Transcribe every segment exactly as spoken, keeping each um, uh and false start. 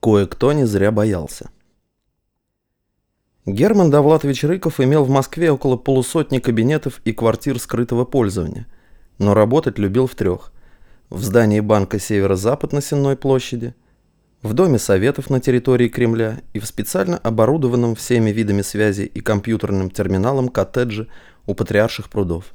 Кое-кто не зря боялся. Герман Довлатович Рыков имел в Москве около полусотни кабинетов и квартир скрытого пользования, но работать любил в трех: в здании банка «Северо-Запад» на Сенной площади, в Доме Советов на территории Кремля и в специально оборудованном всеми видами связи и компьютерным терминалом коттедже у Патриарших прудов.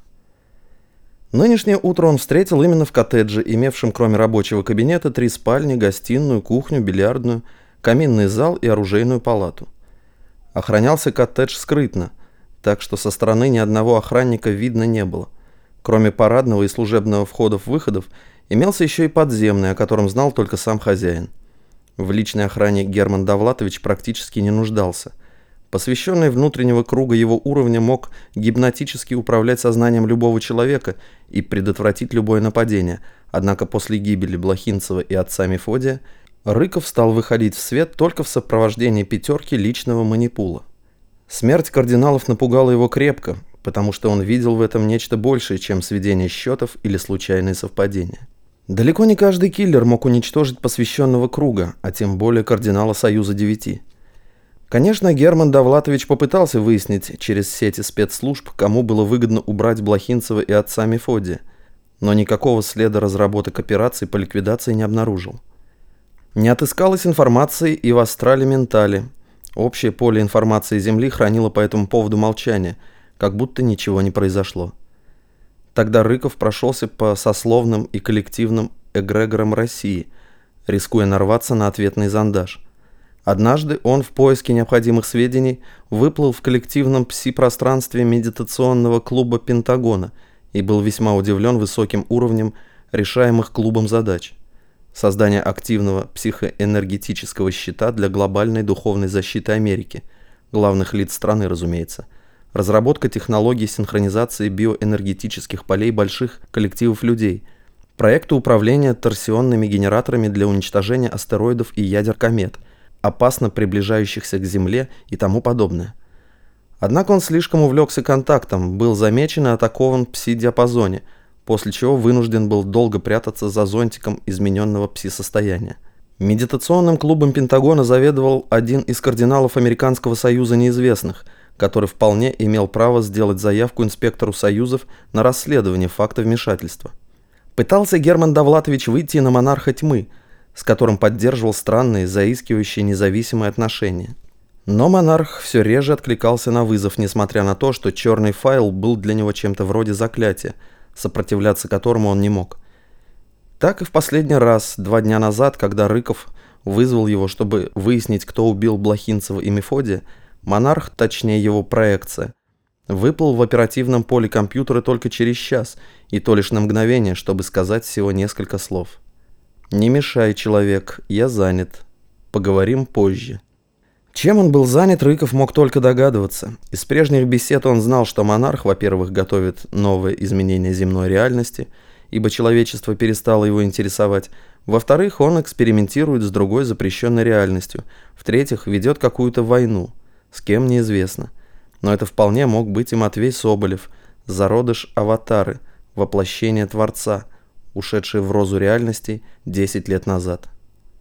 Нынешнее утро он встретил именно в коттедже, имевшем кроме рабочего кабинета три спальни, гостиную, кухню, бильярдную, каминный зал и оружейную палату. Охранялся коттедж скрытно, так что со стороны ни одного охранника видно не было. Кроме парадного и служебного входов-выходов, имелся еще и подземный, о котором знал только сам хозяин. В личной охране Герман Довлатович практически не нуждался. Посвященный внутреннего круга его уровня мог гипнотически управлять сознанием любого человека и предотвратить любое нападение, однако после гибели Блохинцева и отца Мефодия Рыков стал выходить в свет только в сопровождении пятерки личного манипула. Смерть кардиналов напугала его крепко, потому что он видел в этом нечто большее, чем сведение счетов или случайные совпадения. Далеко не каждый киллер мог уничтожить посвященного круга, а тем более кардинала Союза девяти. Конечно, Герман Довлатович попытался выяснить через сети спецслужб, кому было выгодно убрать Блохинцева и отца Мефодия, но никакого следа разработок операций по ликвидации не обнаружил. Не отыскалось информации и в Астрале Ментале. Общее поле информации Земли хранило по этому поводу молчание, как будто ничего не произошло. Тогда Рыков прошелся по сословным и коллективным эгрегорам России, рискуя нарваться на ответный зондаж. Однажды он в поиске необходимых сведений выплыл в коллективном пси-пространстве медитационного клуба Пентагона и был весьма удивлен высоким уровнем решаемых клубом задач. Создание активного психоэнергетического щита для глобальной духовной защиты Америки, главных лиц страны, разумеется. Разработка технологий синхронизации биоэнергетических полей больших коллективов людей. Проекты управления торсионными генераторами для уничтожения астероидов и ядер комет, опасно приближающихся к Земле и тому подобное. Однако он слишком увлекся контактом, был замечен и атакован в пси-диапазоне, после чего вынужден был долго прятаться за зонтиком измененного пси-состояния. Медитационным клубом Пентагона заведовал один из кардиналов Американского союза неизвестных, который вполне имел право сделать заявку инспектору союзов на расследование факта вмешательства. Пытался Герман Довлатович выйти на монарха тьмы, с которым поддерживал странные, заискивающие независимые отношения. Но монарх все реже откликался на вызов, несмотря на то, что черный файл был для него чем-то вроде заклятия, сопротивляться которому он не мог. Так и в последний раз, два дня назад, когда Рыков вызвал его, чтобы выяснить, кто убил Блохинцева и Мефодия, монарх, точнее его проекция, выплыл в оперативном поле компьютера только через час, и то лишь на мгновение, чтобы сказать всего несколько слов. «Не мешай, человек, я занят. Поговорим позже». Чем он был занят, Рыков мог только догадываться. Из прежних бесед он знал, что монарх, во-первых, готовит новое изменение земной реальности, ибо человечество перестало его интересовать. Во-вторых, он экспериментирует с другой запрещенной реальностью. В-третьих, ведет какую-то войну. С кем неизвестно. Но это вполне мог быть и Матвей Соболев, зародыш Аватары, воплощение Творца, ушедший в розу реальностей десять лет назад.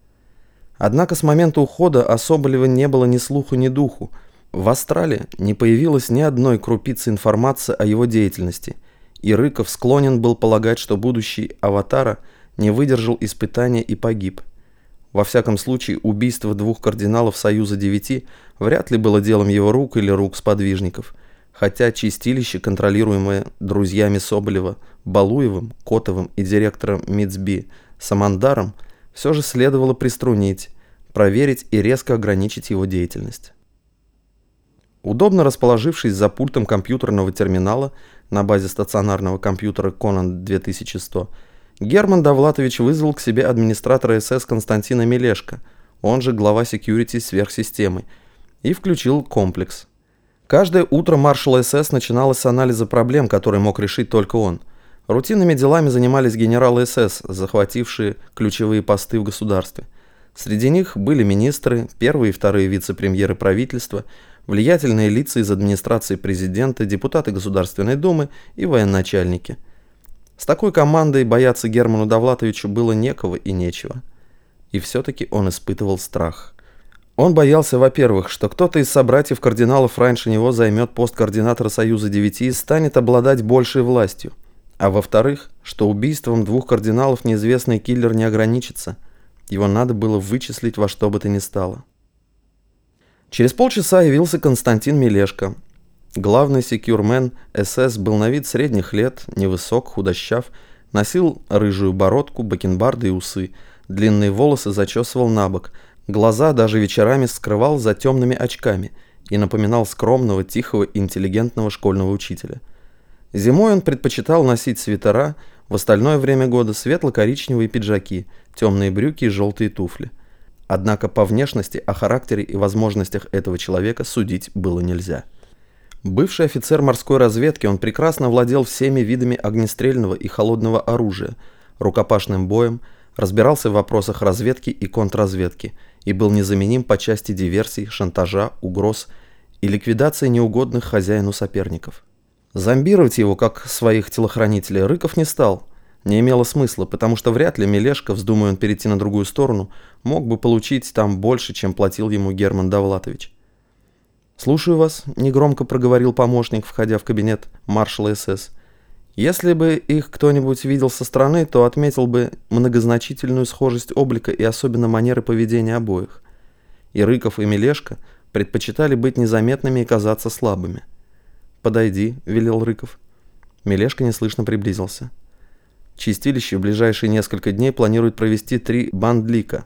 Однако с момента ухода о Соболеве не было ни слуху, ни духу. В Астрале не появилось ни одной крупицы информации о его деятельности, и Рыков склонен был полагать, что будущий Аватара не выдержал испытания и погиб. Во всяком случае, убийство двух кардиналов Союза девяти вряд ли было делом его рук или рук сподвижников, хотя чистилище, контролируемое друзьями Соболева, Балуевым, Котовым и директором МИЦБИ Самандаром, все же следовало приструнить, проверить и резко ограничить его деятельность. Удобно расположившись за пультом компьютерного терминала на базе стационарного компьютера Конан две тысячи сто, Герман Довлатович вызвал к себе администратора СС Константина Мелешко, он же глава секьюрити сверхсистемы, и включил комплекс. Каждое утро маршал СС начиналось с анализа проблем, которые мог решить только он. Рутинными делами занимались генералы СС, захватившие ключевые посты в государстве. Среди них были министры, первые и вторые вице-премьеры правительства, влиятельные лица из администрации президента, депутаты Государственной Думы и военачальники. С такой командой бояться Герману Довлатовичу было некого и нечего. И все-таки он испытывал страх. Он боялся, во-первых, что кто-то из собратьев-кардиналов раньше него займет пост координатора Союза Девяти и станет обладать большей властью. А во-вторых, что убийством двух кардиналов неизвестный киллер не ограничится. Его надо было вычислить во что бы то ни стало. Через полчаса явился Константин Мелешко. Главный секьюрмен эс эс был на вид средних лет, невысок, худощав, носил рыжую бородку, бакенбарды и усы, длинные волосы зачесывал на бок, глаза даже вечерами скрывал за темными очками и напоминал скромного, тихого, интеллигентного школьного учителя. Зимой он предпочитал носить свитера, в остальное время года светло-коричневые пиджаки, темные брюки и желтые туфли. Однако по внешности, о характере и возможностях этого человека судить было нельзя. Бывший офицер морской разведки, он прекрасно владел всеми видами огнестрельного и холодного оружия, рукопашным боем, разбирался в вопросах разведки и контрразведки и был незаменим по части диверсий, шантажа, угроз и ликвидации неугодных хозяину соперников. Зомбировать его, как своих телохранителей, Рыков не стал. Не имело смысла, потому что вряд ли Мелешко, вздумая он перейти на другую сторону, мог бы получить там больше, чем платил ему Герман Довлатович. «Слушаю вас», — негромко проговорил помощник, входя в кабинет маршала эс эс. «Если бы их кто-нибудь видел со стороны, то отметил бы многозначительную схожесть облика и особенно манеры поведения обоих. И Рыков, и Мелешко предпочитали быть незаметными и казаться слабыми». «Подойди», — велел Рыков. Мелешко неслышно приблизился. Чистилище в ближайшие несколько дней планирует провести три бандлика.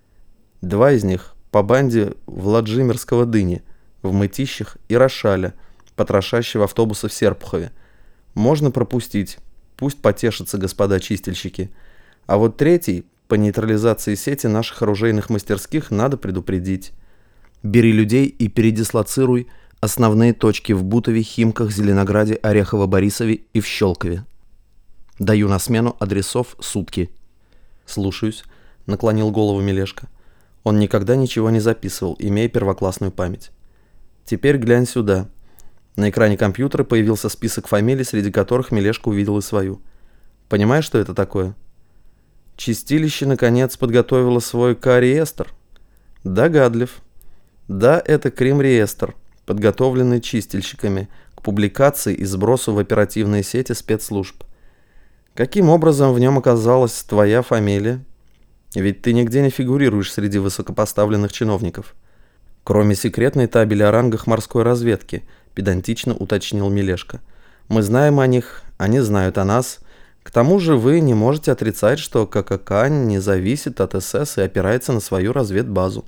Два из них по банде Владимирского Дыни, в Мытищах и Рошаля, потрошащего автобуса в Серпухове. Можно пропустить, пусть потешатся господа чистильщики. А вот третий, по нейтрализации сети наших оружейных мастерских, надо предупредить. Бери людей и передислоцируй основные точки в Бутове, Химках, Зеленограде, Орехово-Борисове и в Щелкове. Даю на смену адресов сутки. Слушаюсь, наклонил голову Мелешко. Он никогда ничего не записывал, имея первоклассную память. Теперь глянь сюда. На экране компьютера появился список фамилий, среди которых Мелешко увидел и свою. Понимаешь, что это такое? Чистилище, наконец, подготовило свой К-реестр. Догадлив. Да, это Крим-реестр, подготовленный чистильщиками к публикации и сбросу в оперативные сети спецслужб. Каким образом в нем оказалась твоя фамилия? Ведь ты нигде не фигурируешь среди высокопоставленных чиновников. Кроме секретной табели о рангах морской разведки, педантично уточнил Мелешко. Мы знаем о них, они знают о нас. К тому же вы не можете отрицать, что ка ка ка не зависит от эс эс и опирается на свою разведбазу.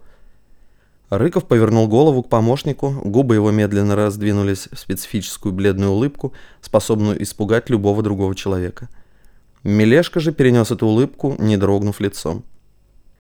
Рыков повернул голову к помощнику, губы его медленно раздвинулись в специфическую бледную улыбку, способную испугать любого другого человека. Мелешко же перенес эту улыбку, не дрогнув лицом.